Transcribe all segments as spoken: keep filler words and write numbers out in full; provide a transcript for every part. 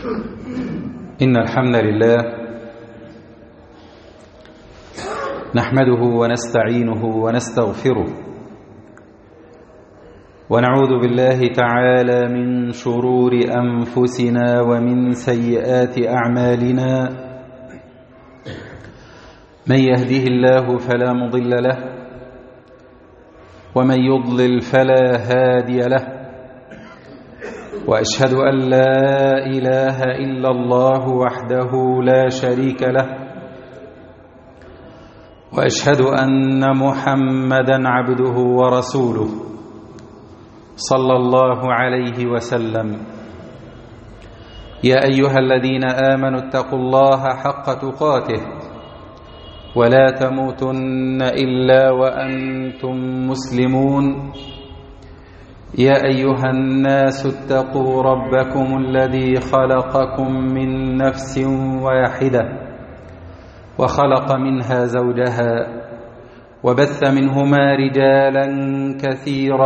إن الحمد لله نحمده ونستعينه ونستغفره ونعوذ بالله تعالى من شرور أنفسنا ومن سيئات أعمالنا. من يهده الله فلا مضل له ومن يضلل فلا هادي له، وأشهد أن لا إله إلا الله وحده لا شريك له، وأشهد أن محمدا عبده ورسوله صلى الله عليه وسلم. يا أيها الذين آمنوا اتقوا الله حق تقاته ولا تموتن إلا وأنتم مسلمون. يا أيها الناس اتقوا ربكم الذي خلقكم من نفس واحدة وخلق منها زوجها وبث منهما رجالا كثيرا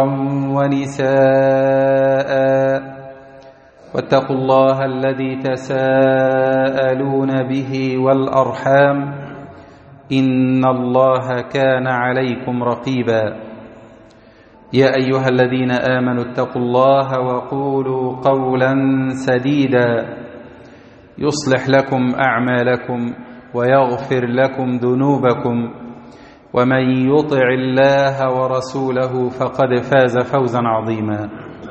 ونساء، واتقوا الله الذي تساءلون به والأرحام إن الله كان عليكم رقيبا. يا أيها الذين آمنوا اتقوا الله وقولوا قولا سديدا يصلح لكم أعمالكم ويغفر لكم ذنوبكم، ومن يطع الله ورسوله فقد فاز فوزا عظيما.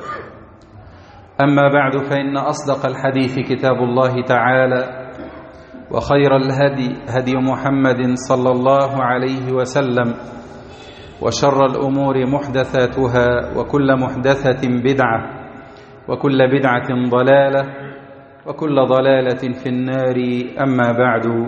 أما بعد، فإن أصدق الحديث كتاب الله تعالى، وخير الهدي هدي محمد صلى الله عليه وسلم، وشر الأمور محدثاتها، وكل محدثة بدعة، وكل بدعة ضلالة، وكل ضلالة في النار. أما بعد،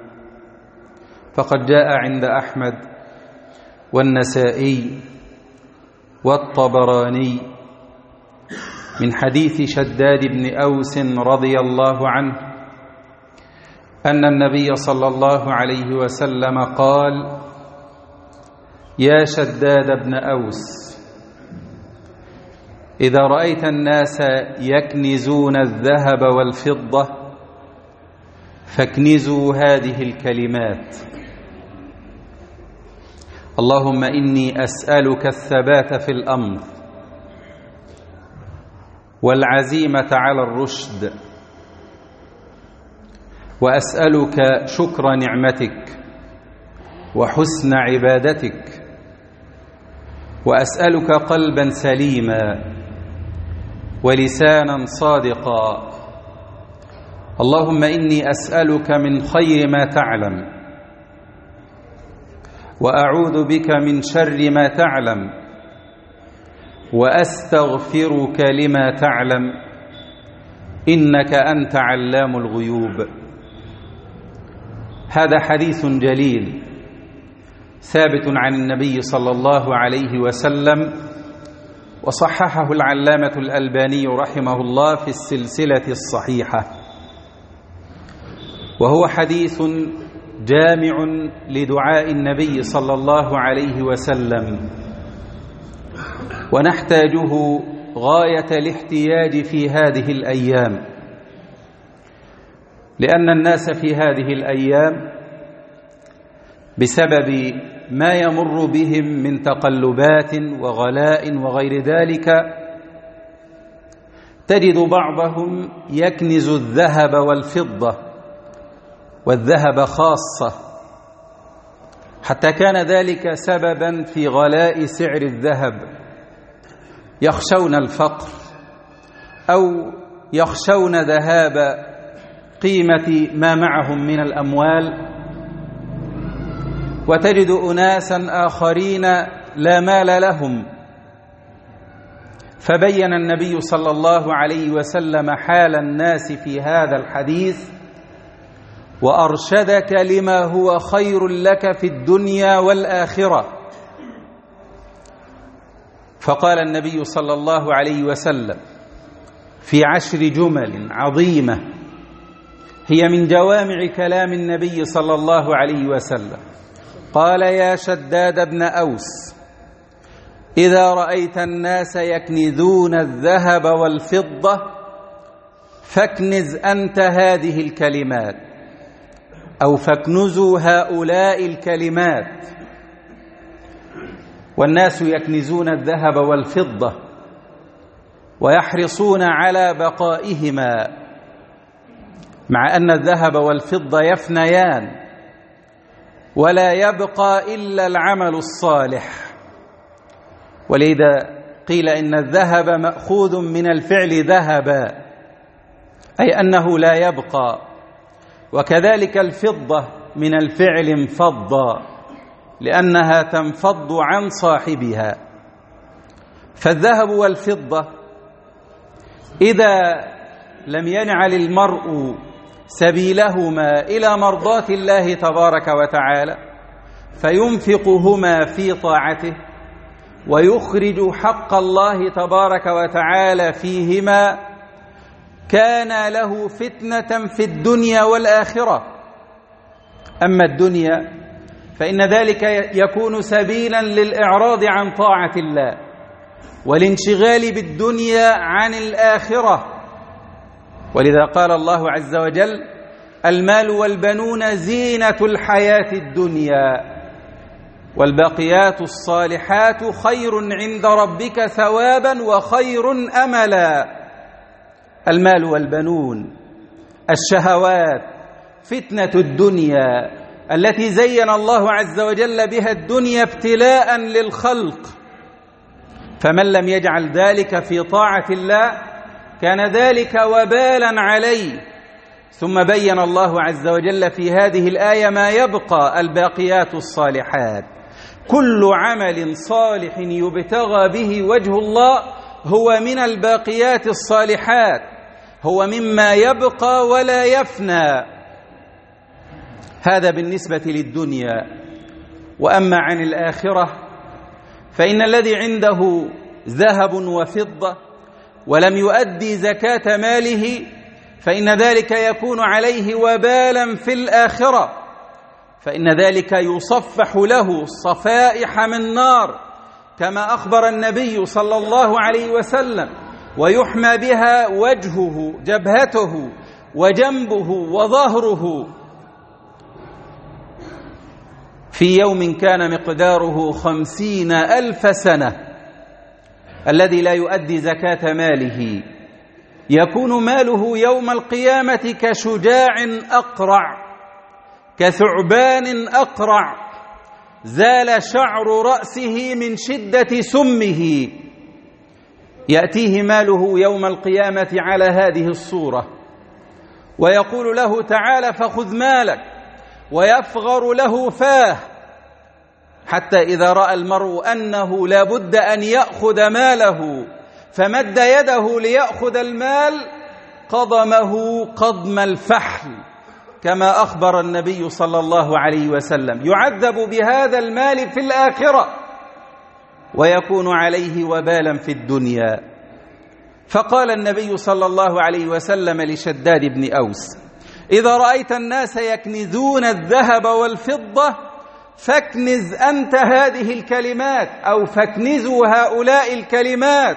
فقد جاء عند أحمد والنسائي والطبراني من حديث شداد بن أوس رضي الله عنه أن النبي صلى الله عليه وسلم قال: يا شداد بن أوس، إذا رأيت الناس يكنزون الذهب والفضة فاكنزوا هذه الكلمات: اللهم إني أسألك الثبات في الأمر والعزيمة على الرشد، وأسألك شكر نعمتك وحسن عبادتك، وأسألك قلبا سليما ولسانا صادقا. اللهم إني أسألك من خير ما تعلم، وأعوذ بك من شر ما تعلم، وأستغفرك لما تعلم، إنك أنت علام الغيوب. هذا حديث جليل ثابت عن النبي صلى الله عليه وسلم، وصححه العلامة الألباني رحمه الله في السلسلة الصحيحة، وهو حديث جامع لدعاء النبي صلى الله عليه وسلم، ونحتاجه غاية الاحتياج في هذه الأيام، لأن الناس في هذه الأيام بسبب ما يمر بهم من تقلبات وغلاء وغير ذلك تجد بعضهم يكنز الذهب والفضة، والذهب خاصة، حتى كان ذلك سببا في غلاء سعر الذهب. يخشون الفقر أو يخشون ذهاب قيمة ما معهم من الأموال، وتجد أناسا آخرين لا مال لهم. فبين النبي صلى الله عليه وسلم حال الناس في هذا الحديث، وأرشدك لما هو خير لك في الدنيا والآخرة. فقال النبي صلى الله عليه وسلم في عشر جمل عظيمة هي من جوامع كلام النبي صلى الله عليه وسلم، قال: يا شداد بن أوس، إذا رأيت الناس يكنزون الذهب والفضة فاكنز أنت هذه الكلمات، أو فاكنزوا هؤلاء الكلمات. والناس يكنزون الذهب والفضة ويحرصون على بقائهما، مع أن الذهب والفضة يفنيان ولا يبقى إلا العمل الصالح. ولذا قيل إن الذهب مأخوذ من الفعل ذهبا، أي أنه لا يبقى، وكذلك الفضة من الفعل انفض، لأنها تنفض عن صاحبها. فالذهب والفضة إذا لم ينعل المرء سبيلهما إلى مرضاة الله تبارك وتعالى فينفقهما في طاعته ويخرج حق الله تبارك وتعالى فيهما، كان له فتنة في الدنيا والآخرة. أما الدنيا فإن ذلك يكون سبيلا للإعراض عن طاعة الله والانشغال بالدنيا عن الآخرة. ولذا قال الله عز وجل: المال والبنون زينة الحياة الدنيا والباقيات الصالحات خير عند ربك ثوابا وخير أملا. المال والبنون، الشهوات، فتنة الدنيا التي زين الله عز وجل بها الدنيا ابتلاء للخلق، فمن لم يجعل ذلك في طاعة الله كان ذلك وبالا عليه. ثم بين الله عز وجل في هذه الآية ما يبقى: الباقيات الصالحات. كل عمل صالح يبتغى به وجه الله هو من الباقيات الصالحات، هو مما يبقى ولا يفنى. هذا بالنسبة للدنيا. وأما عن الآخرة فإن الذي عنده ذهب وفضة ولم يؤدي زكاة ماله فإن ذلك يكون عليه وبالا في الآخرة، فإن ذلك يصفح له صفائح من نار كما أخبر النبي صلى الله عليه وسلم، ويحمى بها وجهه، جبهته وجنبه وظهره في يوم كان مقداره خمسين ألف سنة. الذي لا يؤدي زكاة ماله يكون ماله يوم القيامة كشجاع أقرع، كثعبان أقرع، زال شعر رأسه من شدة سمه. يأتيه ماله يوم القيامة على هذه الصورة ويقول له: تعال فخذ مالك، ويفغر له فاه، حتى إذا رأى المرء أنه لا بد أن يأخذ ماله فمد يده ليأخذ المال قضمه قضم الفحل، كما أخبر النبي صلى الله عليه وسلم. يعذب بهذا المال في الآخرة ويكون عليه وبالا في الدنيا. فقال النبي صلى الله عليه وسلم لشداد بن أوس: إذا رأيت الناس يكنزون الذهب والفضة فاكنز أنت هذه الكلمات، أو فاكنزوا هؤلاء الكلمات.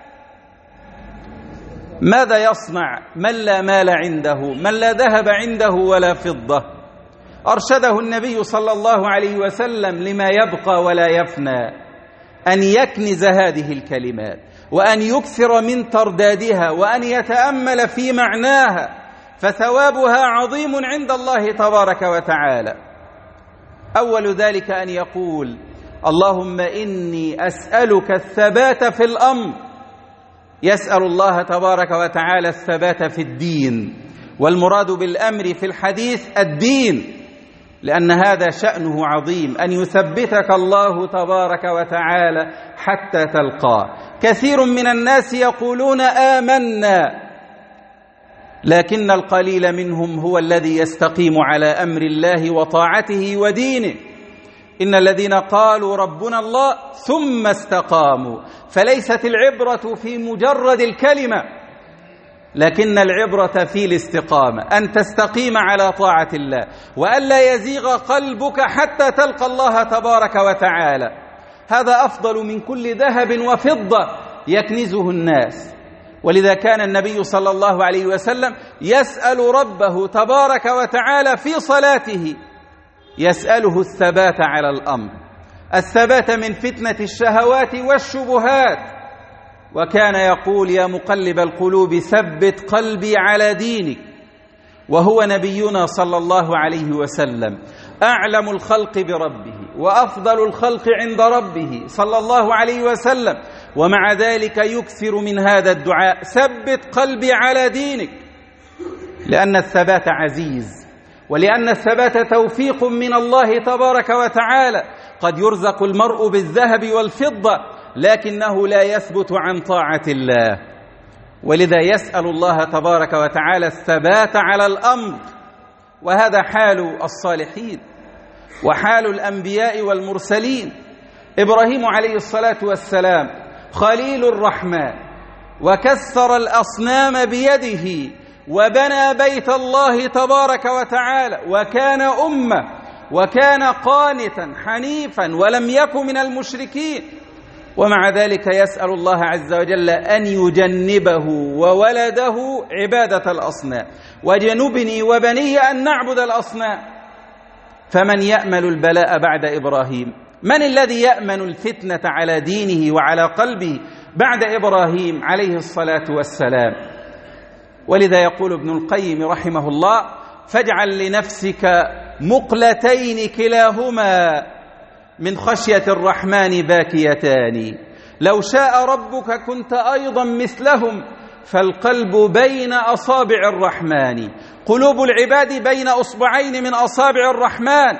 ماذا يصنع من لا مال عنده، من لا ذهب عنده ولا فضة؟ أرشده النبي صلى الله عليه وسلم لما يبقى ولا يفنى، أن يكنز هذه الكلمات وأن يكثر من تردادها وأن يتأمل في معناها، فثوابها عظيم عند الله تبارك وتعالى. أول ذلك أن يقول: اللهم إني أسألك الثبات في الأمر. يسأل الله تبارك وتعالى الثبات في الدين، والمراد بالأمر في الحديث الدين، لأن هذا شأنه عظيم، أن يثبتك الله تبارك وتعالى حتى تلقاه. كثير من الناس يقولون آمنا، لكن القليل منهم هو الذي يستقيم على أمر الله وطاعته ودينه. إن الذين قالوا ربنا الله ثم استقاموا، فليست العبرة في مجرد الكلمة، لكن العبرة في الاستقامة، أن تستقيم على طاعة الله وألا يزيغ قلبك حتى تلقى الله تبارك وتعالى. هذا أفضل من كل ذهب وفضة يكنزه الناس. ولذا كان النبي صلى الله عليه وسلم يسأل ربه تبارك وتعالى في صلاته، يسأله الثبات على الأمر، الثبات من فتنة الشهوات والشبهات، وكان يقول: يا مقلب القلوب ثبت قلبي على دينك. وهو نبينا صلى الله عليه وسلم أعلم الخلق بربه وأفضل الخلق عند ربه صلى الله عليه وسلم، ومع ذلك يكثر من هذا الدعاء: ثبت قلبي على دينك، لأن الثبات عزيز، ولأن الثبات توفيق من الله تبارك وتعالى. قد يرزق المرء بالذهب والفضة، لكنه لا يثبت عن طاعة الله، ولذا يسأل الله تبارك وتعالى الثبات على الأمر. وهذا حال الصالحين وحال الأنبياء والمرسلين. إبراهيم عليه الصلاة والسلام خليل الرحمن، وكسر الأصنام بيده، وبنى بيت الله تبارك وتعالى، وكان أمة، وكان قانتا حنيفا، ولم يكن من المشركين. ومع ذلك يسأل الله عز وجل أن يجنبه وولده عبادة الأصنام: وجنبني وبني أن نعبد الأصنام. فمن يأمل البلاء بعد إبراهيم؟ من الذي يأمن الفتنة على دينه وعلى قلبه بعد إبراهيم عليه الصلاة والسلام؟ ولذا يقول ابن القيم رحمه الله: فاجعل لنفسك مقلتين كلاهما من خشية الرحمن باكيتان، لو شاء ربك كنت أيضا مثلهم، فالقلب بين أصابع الرحمن، قلوب العباد بين أصبعين من أصابع الرحمن،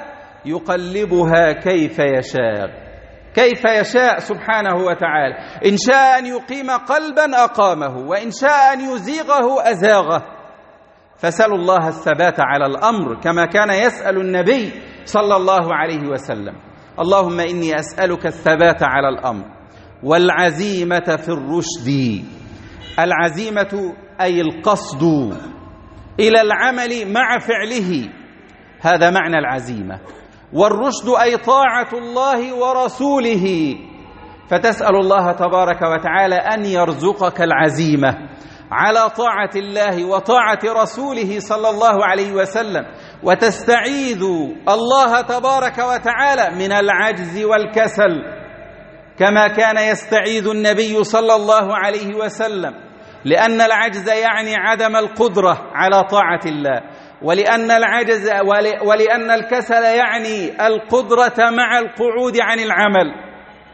يقلبها كيف يشاء، كيف يشاء سبحانه وتعالى. إن شاء أن يقيم قلبا أقامه، وإن شاء أن يزيغه أزاغه. فسألوا الله الثبات على الأمر كما كان يسأل النبي صلى الله عليه وسلم: اللهم إني أسألك الثبات على الأمر والعزيمة في الرشد. العزيمة أي القصد إلى العمل مع فعله، هذا معنى العزيمة. والرشد أي طاعة الله ورسوله، فتسأل الله تبارك وتعالى أن يرزقك العزيمة على طاعة الله وطاعة رسوله صلى الله عليه وسلم، وتستعيذ الله تبارك وتعالى من العجز والكسل، كما كان يستعيذ النبي صلى الله عليه وسلم، لأن العجز يعني عدم القدرة على طاعة الله، ولأن العجز ولأن الكسل يعني القدرة مع القعود عن العمل.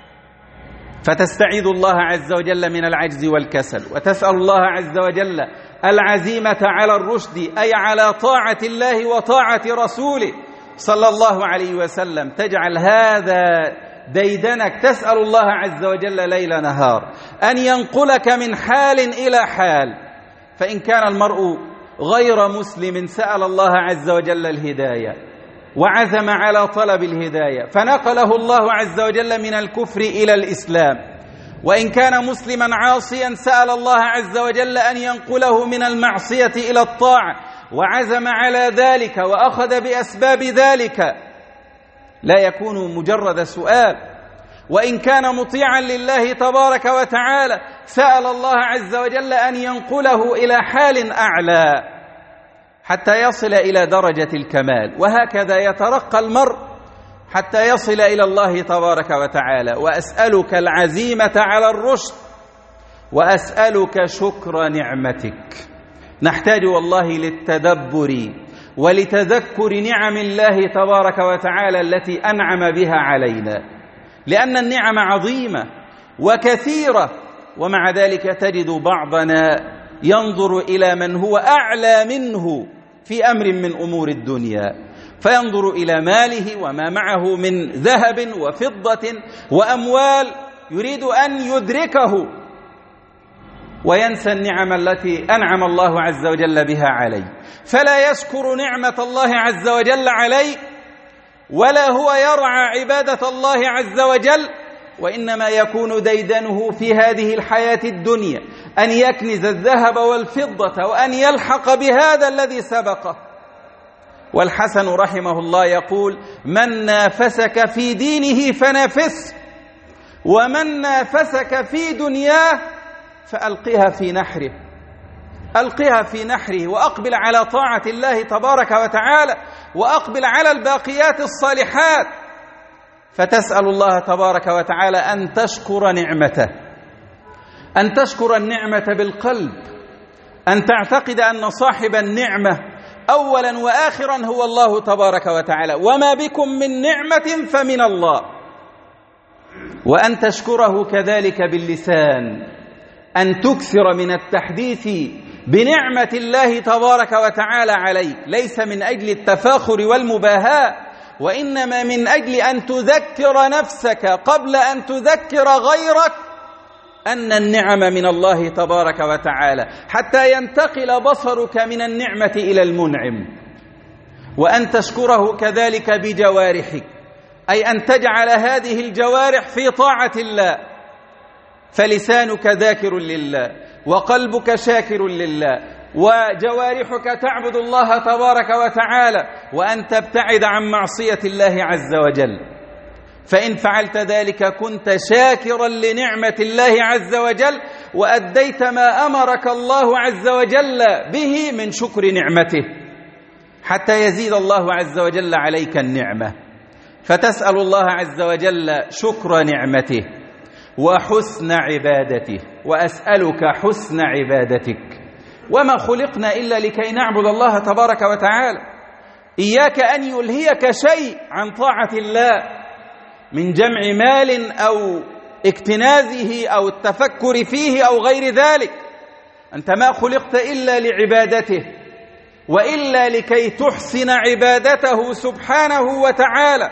فتستعيذ الله عز وجل من العجز والكسل، وتسأل الله عز وجل العزيمة على الرشد، أي على طاعة الله وطاعة رسوله صلى الله عليه وسلم. تجعل هذا ديدنك، تسأل الله عز وجل ليل نهار أن ينقلك من حال إلى حال. فإن كان المرء غير مسلم سأل الله عز وجل الهداية وعزم على طلب الهداية، فنقله الله عز وجل من الكفر إلى الإسلام. وإن كان مسلما عاصيا سأل الله عز وجل أن ينقله من المعصية إلى الطاعة، وعزم على ذلك وأخذ بأسباب ذلك، لا يكون مجرد سؤال. وإن كان مطيعا لله تبارك وتعالى سأل الله عز وجل أن ينقله إلى حال أعلى حتى يصل إلى درجة الكمال. وهكذا يترقى المرء حتى يصل إلى الله تبارك وتعالى. وأسألك العزيمة على الرشد، وأسألك شكر نعمتك. نحتاج والله للتدبر ولتذكر نعم الله تبارك وتعالى التي أنعم بها علينا، لأن النعم عظيمة وكثيرة، ومع ذلك تجد بعضنا ينظر إلى من هو أعلى منه في أمر من أمور الدنيا، فينظر إلى ماله وما معه من ذهب وفضة وأموال، يريد أن يدركه وينسى النعم التي أنعم الله عز وجل بها عليه، فلا يشكر نعمة الله عز وجل عليه، ولا هو يرعى عبادة الله عز وجل، وإنما يكون ديدنه في هذه الحياة الدنيا أن يكنز الذهب والفضة وأن يلحق بهذا الذي سبقه. والحسن رحمه الله يقول: من نافسك في دينه فنافسه، ومن نافسك في دنياه فألقها في نحره، ألقها في نحره وأقبل على طاعة الله تبارك وتعالى، وأقبل على الباقيات الصالحات. فتسأل الله تبارك وتعالى أن تشكر نعمته، أن تشكر النعمة بالقلب، أن تعتقد أن صاحب النعمة أولا وآخرا هو الله تبارك وتعالى، وما بكم من نعمة فمن الله، وأن تشكره كذلك باللسان، أن تكثر من التحديث بنعمة الله تبارك وتعالى عليك، ليس من أجل التفاخر والمباهاة، وإنما من أجل أن تذكر نفسك قبل أن تذكر غيرك أن النعم من الله تبارك وتعالى، حتى ينتقل بصرك من النعمة إلى المنعم. وأن تشكره كذلك بجوارحك، أي أن تجعل هذه الجوارح في طاعة الله، فلسانك ذاكر لله، وقلبك شاكر لله، وجوارحك تعبد الله تبارك وتعالى، وأن تبتعد عن معصية الله عز وجل. فإن فعلت ذلك كنت شاكرا لنعمة الله عز وجل، وأديت ما أمرك الله عز وجل به من شكر نعمته، حتى يزيد الله عز وجل عليك النعمة. فتسأل الله عز وجل شكر نعمته وحسن عبادته، وأسألك حسن عبادتك. وما خلقنا إلا لكي نعبد الله تبارك وتعالى. إياك أن يلهيك شيء عن طاعة الله من جمع مال أو اكتنازه أو التفكر فيه أو غير ذلك. أنت ما خلقت إلا لعبادته، وإلا لكي تحسن عبادته سبحانه وتعالى.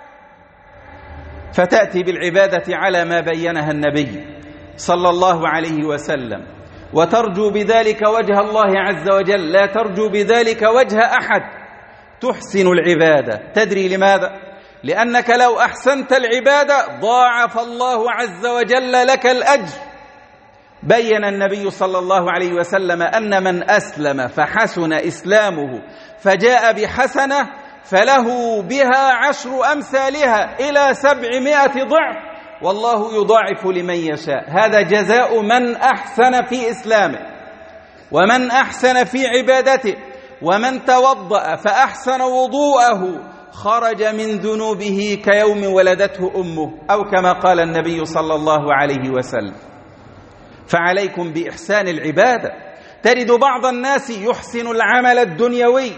فتأتي بالعبادة على ما بينها النبي صلى الله عليه وسلم، وترجو بذلك وجه الله عز وجل، لا ترجو بذلك وجه أحد. تحسن العبادة. تدري لماذا؟ لأنك لو أحسنت العبادة ضاعف الله عز وجل لك الأجر. بين النبي صلى الله عليه وسلم أن من أسلم فحسن إسلامه فجاء بحسنة فله بها عشر أمثالها إلى سبعمائة ضعف، والله يضاعف لمن يشاء. هذا جزاء من أحسن في إسلامه، ومن أحسن في عبادته، ومن توضأ فأحسن وضوءه خرج من ذنوبه كيوم ولدته أمه، أو كما قال النبي صلى الله عليه وسلم. فعليكم بإحسان العبادة. تجد بعض الناس يحسن العمل الدنيوي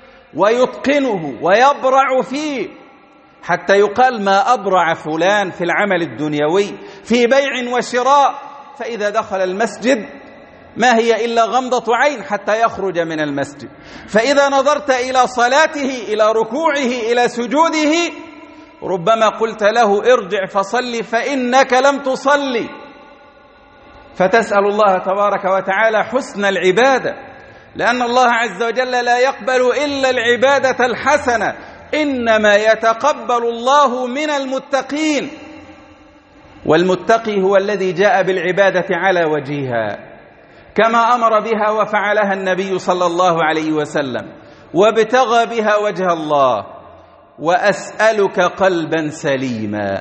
ويتقنه ويبرع فيه، حتى يقال ما أبرع فلان في العمل الدنيوي في بيع وشراء، فإذا دخل المسجد ما هي إلا غمضة عين حتى يخرج من المسجد. فإذا نظرت إلى صلاته، إلى ركوعه، إلى سجوده، ربما قلت له ارجع فصلي فإنك لم تصلي. فتسأل الله تبارك وتعالى حسن العبادة، لأن الله عز وجل لا يقبل إلا العبادة الحسنة، إنما يتقبل الله من المتقين، والمتقي هو الذي جاء بالعبادة على وجهها كما أمر بها وفعلها النبي صلى الله عليه وسلم، وابتغى بها وجه الله. وأسألك قلبا سليما.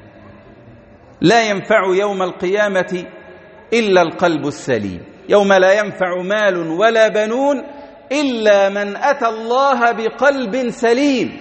لا ينفع يوم القيامة إلا القلب السليم، يوم لا ينفع مال ولا بنون إلا من أتى الله بقلب سليم.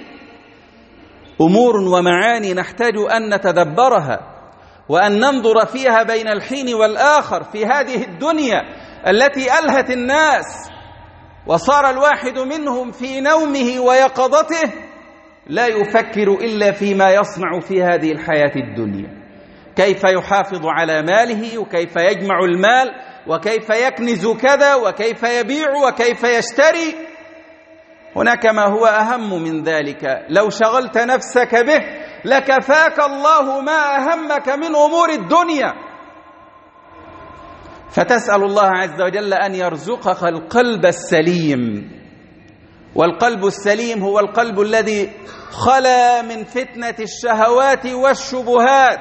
أمور ومعاني نحتاج أن نتدبرها وأن ننظر فيها بين الحين والآخر في هذه الدنيا التي ألهت الناس، وصار الواحد منهم في نومه ويقظته لا يفكر إلا فيما يصنع في هذه الحياة الدنيا، كيف يحافظ على ماله، وكيف يجمع المال، وكيف يكنز كذا، وكيف يبيع، وكيف يشتري. هناك ما هو أهم من ذلك، لو شغلت نفسك به لكفاك الله ما أهمك من أمور الدنيا. فتسأل الله عز وجل أن يرزقك القلب السليم. والقلب السليم هو القلب الذي خلا من فتنة الشهوات والشبهات،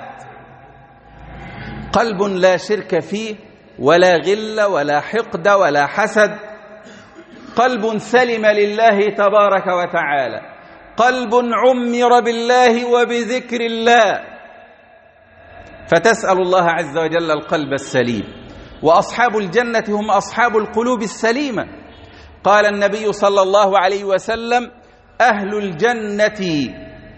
قلب لا شرك فيه ولا غل ولا حقد ولا حسد، قلب سلم لله تبارك وتعالى، قلب عمر بالله وبذكر الله. فتسأل الله عز وجل القلب السليم. وأصحاب الجنة هم أصحاب القلوب السليمة. قال النبي صلى الله عليه وسلم: أهل الجنة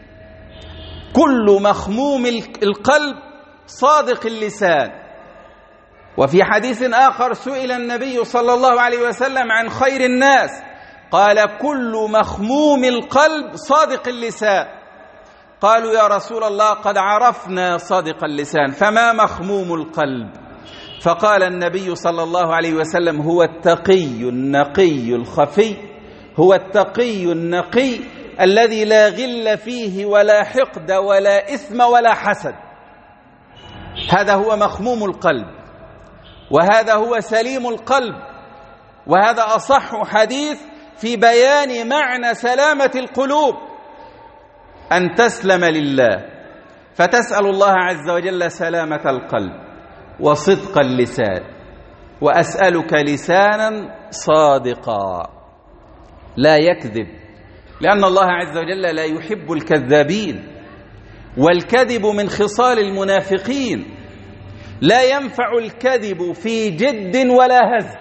كل مخموم القلب صادق اللسان. وفي حديث آخر سئل النبي صلى الله عليه وسلم عن خير الناس، قال: كل مخموم القلب صادق اللسان. قالوا: يا رسول الله قد عرفنا صادق اللسان، فما مخموم القلب؟ فقال النبي صلى الله عليه وسلم: هو التقي النقي الخفي، هو التقي النقي الذي لا غل فيه ولا حقد ولا إثم ولا حسد. هذا هو مخموم القلب، وهذا هو سليم القلب، وهذا أصح حديث في بيان معنى سلامة القلوب، أن تسلم لله، فتسأل الله عز وجل سلامة القلب وصدق اللسان. وأسألك لسانا صادقا لا يكذب، لأن الله عز وجل لا يحب الكذابين، والكذب من خصال المنافقين. لا ينفع الكذب في جد ولا هزل.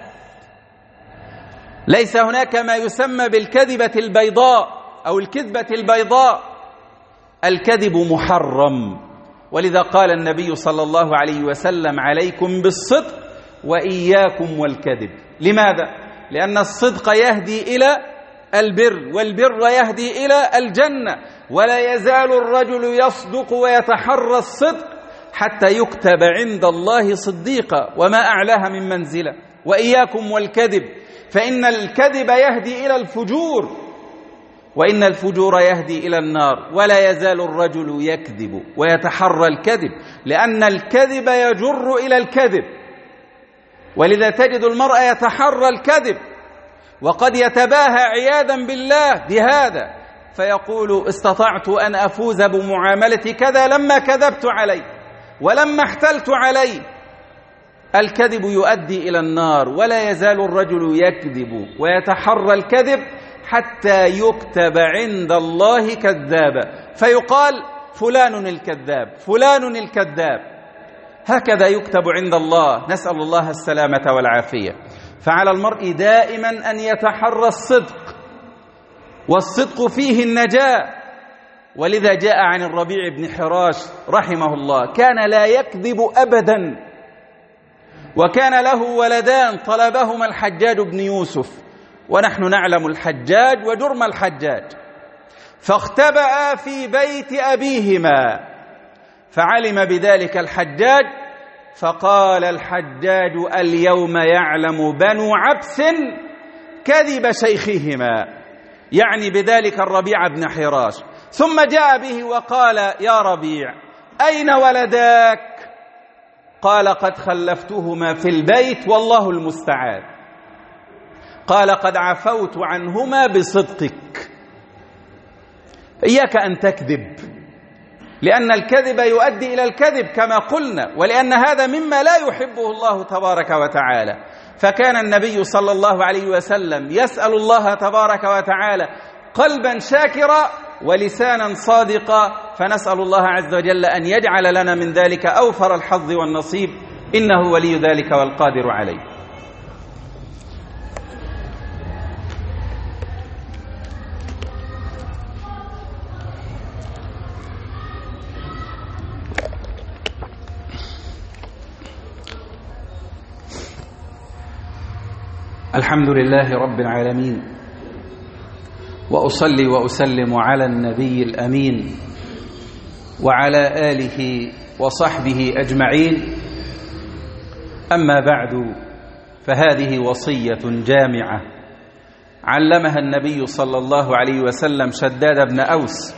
ليس هناك ما يسمى بالكذبة البيضاء أو الكذبة البيضاء. الكذب محرم، ولذا قال النبي صلى الله عليه وسلم: عليكم بالصدق وإياكم والكذب. لماذا؟ لأن الصدق يهدي إلى البر، والبر يهدي إلى الجنة، ولا يزال الرجل يصدق ويتحرى الصدق حتى يكتب عند الله صديقا، وما أعلاها من منزلة. وإياكم والكذب، فإن الكذب يهدي إلى الفجور، وإن الفجور يهدي إلى النار. ولا يزال الرجل يكذب ويتحرى الكذب، لأن الكذب يجر إلى الكذب. ولذا تجد المرء يتحرى الكذب، وقد يتباهى عياذا بالله بهذا، فيقول: استطعت أن أفوز بمعاملة كذا لما كذبت عليه ولما احتلت عليه. الكذب يؤدي إلى النار. ولا يزال الرجل يكذب ويتحرى الكذب حتى يكتب عند الله كذابا، فيقال: فلان الكذاب، فلان الكذاب. هكذا يكتب عند الله، نسأل الله السلامة والعافية. فعلى المرء دائما أن يتحرى الصدق، والصدق فيه النجاة. ولذا جاء عن الربيع بن حراش رحمه الله: كان لا يكذب أبدا، وكان له ولدان طلبهما الحجاج بن يوسف، ونحن نعلم الحجاج وجرم الحجاج، فاختبأ في بيت أبيهما، فعلم بذلك الحجاج، فقال الحجاج: اليوم يعلم بنو عبس كذب شيخهما، يعني بذلك الربيع بن حراش. ثم جاء به وقال: يا ربيع أين ولداك؟ قال: قد خلفتهما في البيت والله المستعان. قال: قد عفوت عنهما بصدقك. إياك أن تكذب، لأن الكذب يؤدي إلى الكذب كما قلنا، ولأن هذا مما لا يحبه الله تبارك وتعالى. فكان النبي صلى الله عليه وسلم يسأل الله تبارك وتعالى قلبا شاكرا ولسانا صادقا، فنسأل الله عز وجل أن يجعل لنا من ذلك أوفر الحظ والنصيب، إنه ولي ذلك والقادر عليه. الحمد لله رب العالمين، وأصلي وأسلم على النبي الأمين وعلى آله وصحبه أجمعين. أما بعد، فهذه وصية جامعة علمها النبي صلى الله عليه وسلم شداد بن أوس،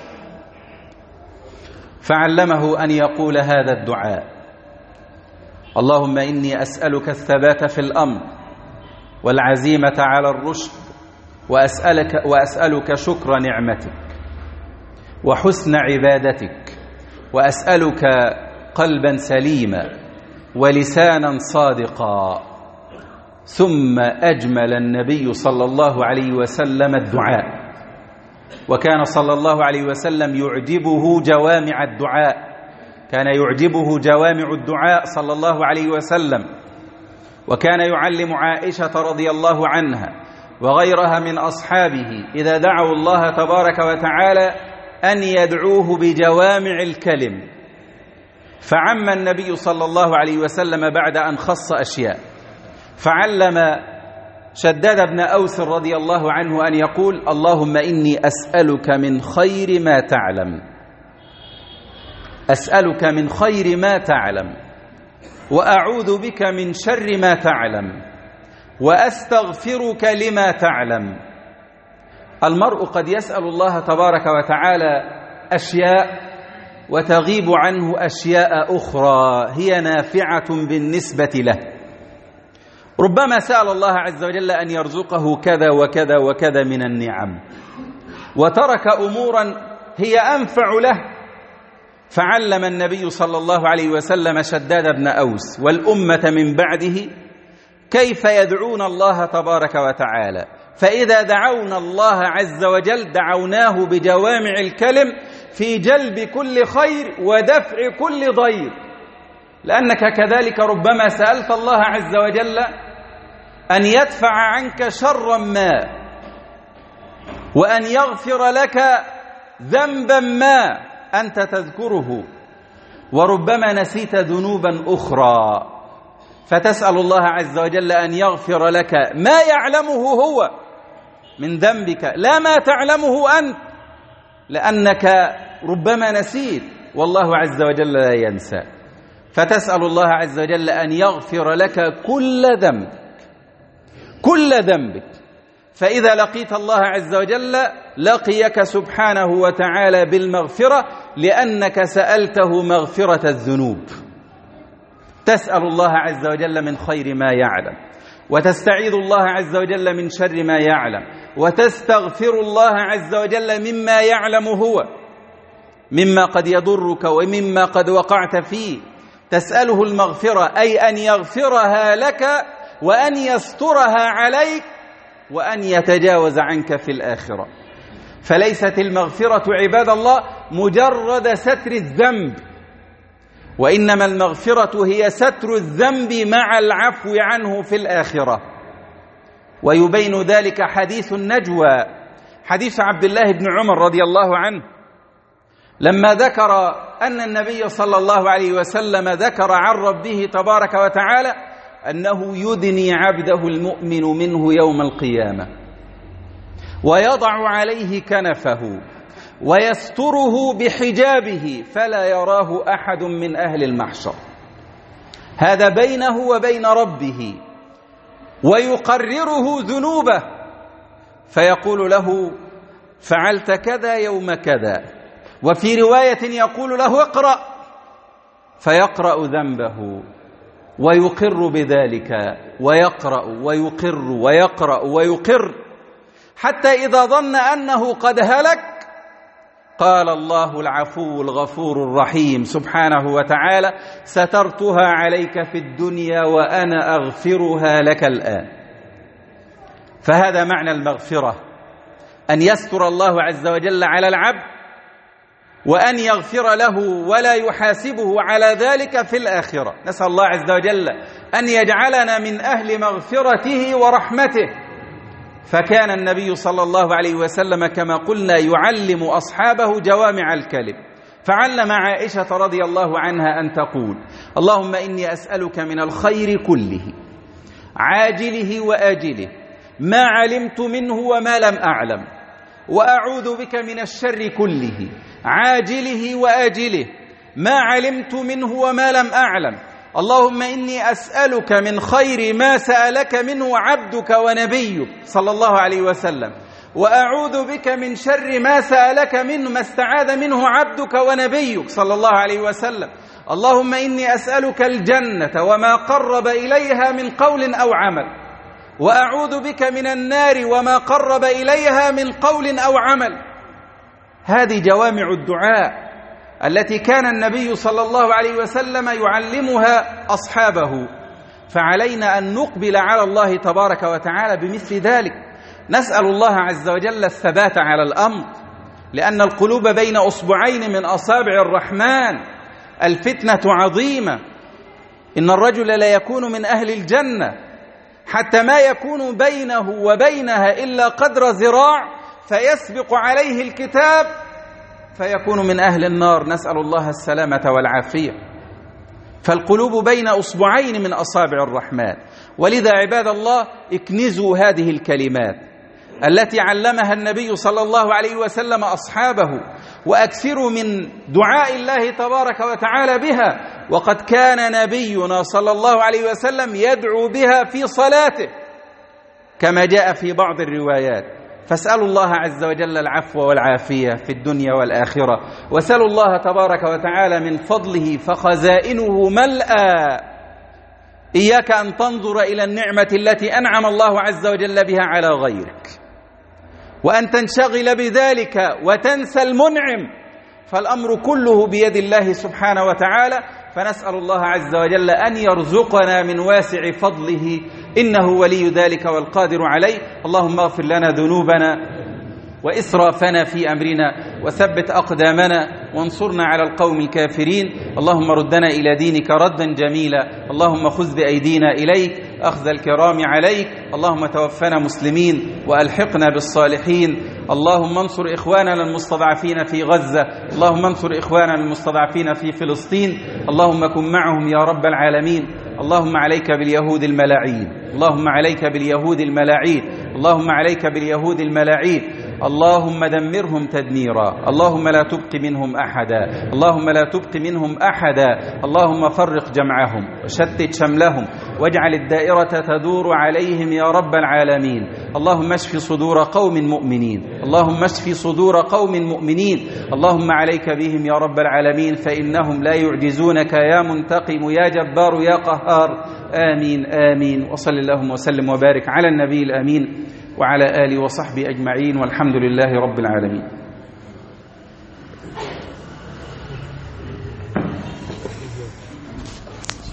فعلمه أن يقول هذا الدعاء: اللهم إني أسألك الثبات في الأمر والعزيمة على الرشد، وأسألك, وأسألك شكر نعمتك وحسن عبادتك، وأسألك قلبا سليما ولسانا صادقا. ثم أجمل النبي صلى الله عليه وسلم الدعاء، وكان صلى الله عليه وسلم يعجبه جوامع الدعاء، كان يعجبه جوامع الدعاء صلى الله عليه وسلم. وكان يعلم عائشة رضي الله عنها وغيرها من أصحابه إذا دعوا الله تبارك وتعالى أن يدعوه بجوامع الكلم، فعم النبي صلى الله عليه وسلم بعد أن خص أشياء، فعلم شداد بن أوس رضي الله عنه أن يقول: اللهم إني أسألك من خير ما تعلم، أسألك من خير ما تعلم، وأعوذ بك من شر ما تعلم، وأستغفرك لما تعلم. المرء قد يسأل الله تبارك وتعالى أشياء وتغيب عنه أشياء أخرى هي نافعة بالنسبة له. ربما سأل الله عز وجل أن يرزقه كذا وكذا وكذا من النعم، وترك أمورا هي أنفع له، فعلم النبي صلى الله عليه وسلم شداد بن أوس والأمة من بعده كيف يدعون الله تبارك وتعالى. فإذا دعونا الله عز وجل دعوناه بجوامع الكلم في جلب كل خير ودفع كل ضير، لأنك كذلك ربما سألت الله عز وجل أن يدفع عنك شرا ما، وأن يغفر لك ذنبا ما أنت تذكره، وربما نسيت ذنوبا أخرى، فتسأل الله عز وجل أن يغفر لك ما يعلمه هو من ذنبك لا ما تعلمه أنت، لأنك ربما نسيت والله عز وجل لا ينسى، فتسأل الله عز وجل أن يغفر لك كل ذنب كل ذنبك. فإذا لقيت الله عز وجل لقيك سبحانه وتعالى بالمغفرة، لأنك سألته مغفرة الذنوب. تسأل الله عز وجل من خير ما يعلم، وتستعيذ الله عز وجل من شر ما يعلم، وتستغفر الله عز وجل مما يعلم هو، مما قد يضرك ومما قد وقعت فيه. تسأله المغفرة، أي أن يغفرها لك وأن يسترها عليك وأن يتجاوز عنك في الآخرة. فليست المغفرة عباد الله مجرد ستر الذنب، وإنما المغفرة هي ستر الذنب مع العفو عنه في الآخرة. ويبين ذلك حديث النجوى، حديث عبد الله بن عمر رضي الله عنه لما ذكر أن النبي صلى الله عليه وسلم ذكر عن ربه تبارك وتعالى أنه يدني عبده المؤمن منه يوم القيامة ويضع عليه كنفه ويستره بحجابه فلا يراه أحد من أهل المحشر. هذا بينه وبين ربه، ويقرره ذنوبه فيقول له: فعلت كذا يوم كذا. وفي رواية يقول له: اقرأ، فيقرأ ذنبه ويقر بذلك، ويقرأ ويقر ويقرأ ويقر، حتى إذا ظن أنه قد هلك قال الله العفو الغفور الرحيم سبحانه وتعالى: سترتها عليك في الدنيا وأنا أغفرها لك الآن. فهذا معنى المغفرة، أن يستر الله عز وجل على العبد وأن يغفر له ولا يحاسبه على ذلك في الآخرة. نسأل الله عز وجل أن يجعلنا من أهل مغفرته ورحمته. فكان النبي صلى الله عليه وسلم كما قلنا يعلم أصحابه جوامع الكلم، فعلم عائشة رضي الله عنها أن تقول: اللهم إني أسألك من الخير كله عاجله وآجله ما علمت منه وما لم أعلم، وأعوذ بك من الشر كله عاجله وآجله ما علمت منه وما لم أعلم. اللهم إني أسألك من خير ما سألك منه عبدك ونبيك صلى الله عليه وسلم، وأعوذ بك من شر ما سألك منه ما استعاذ منه عبدك ونبيك صلى الله عليه وسلم. اللهم إني أسألك الجنة وما قرب إليها من قول أو عمل، وأعوذ بك من النار وما قرب إليها من قول أو عمل. هذه جوامع الدعاء التي كان النبي صلى الله عليه وسلم يعلمها أصحابه، فعلينا أن نقبل على الله تبارك وتعالى بمثل ذلك. نسأل الله عز وجل الثبات على الأمر، لأن القلوب بين أصبعين من أصابع الرحمن، الفتنة عظيمة، إن الرجل لا يكون من أهل الجنة حتى ما يكون بينه وبينها إلا قدر ذراع فيسبق عليه الكتاب فيكون من أهل النار، نسأل الله السلامة والعافية. فالقلوب بين أصبعين من أصابع الرحمن. ولذا عباد الله اكنزوا هذه الكلمات التي علمها النبي صلى الله عليه وسلم أصحابه، وأكثروا من دعاء الله تبارك وتعالى بها، وقد كان نبينا صلى الله عليه وسلم يدعو بها في صلاته كما جاء في بعض الروايات. فاسألوا الله عز وجل العفو والعافية في الدنيا والآخرة، واسألوا الله تبارك وتعالى من فضله فخزائنه ملأى. إياك أن تنظر إلى النعمة التي أنعم الله عز وجل بها على غيرك وأن تنشغل بذلك وتنسى المنعم، فالأمر كله بيد الله سبحانه وتعالى. فنسأل الله عز وجل أن يرزقنا من واسع فضله، إنه ولي ذلك والقادر عليه. اللهم اغفر لنا ذنوبنا وإسرافنا في أمرنا وثبت أقدامنا وانصرنا على القوم الكافرين. اللهم ردنا إلى دينك ردا جميلا، اللهم خذ بأيدينا إليك أخذ الكرام عليك. اللهم توفنا مسلمين وألحقنا بالصالحين. اللهم انصر إخواننا المستضعفين في غزة، اللهم انصر إخواننا المستضعفين في فلسطين، اللهم كن معهم يا رب العالمين. اللهم عليك باليهود الملاعين، اللهم عليك باليهود الملاعين، اللهم عليك باليهود الملاعين. اللهم دمرهم تدميرا، اللهم لا تبق منهم أحدا، اللهم لا تبق منهم أحدا. اللهم فرق جمعهم وشتت شملهم واجعل الدائرة تدور عليهم يا رب العالمين. اللهم اشف صدور قوم مؤمنين، اللهم اشف صدور قوم مؤمنين. اللهم عليك بهم يا رب العالمين، فإنهم لا يعجزونك يا منتقم يا جبار يا قهار. آمين آمين. وصل اللهم وسلم وبارك على النبي الأمين وعلى آله وصحبه أجمعين، والحمد لله رب العالمين.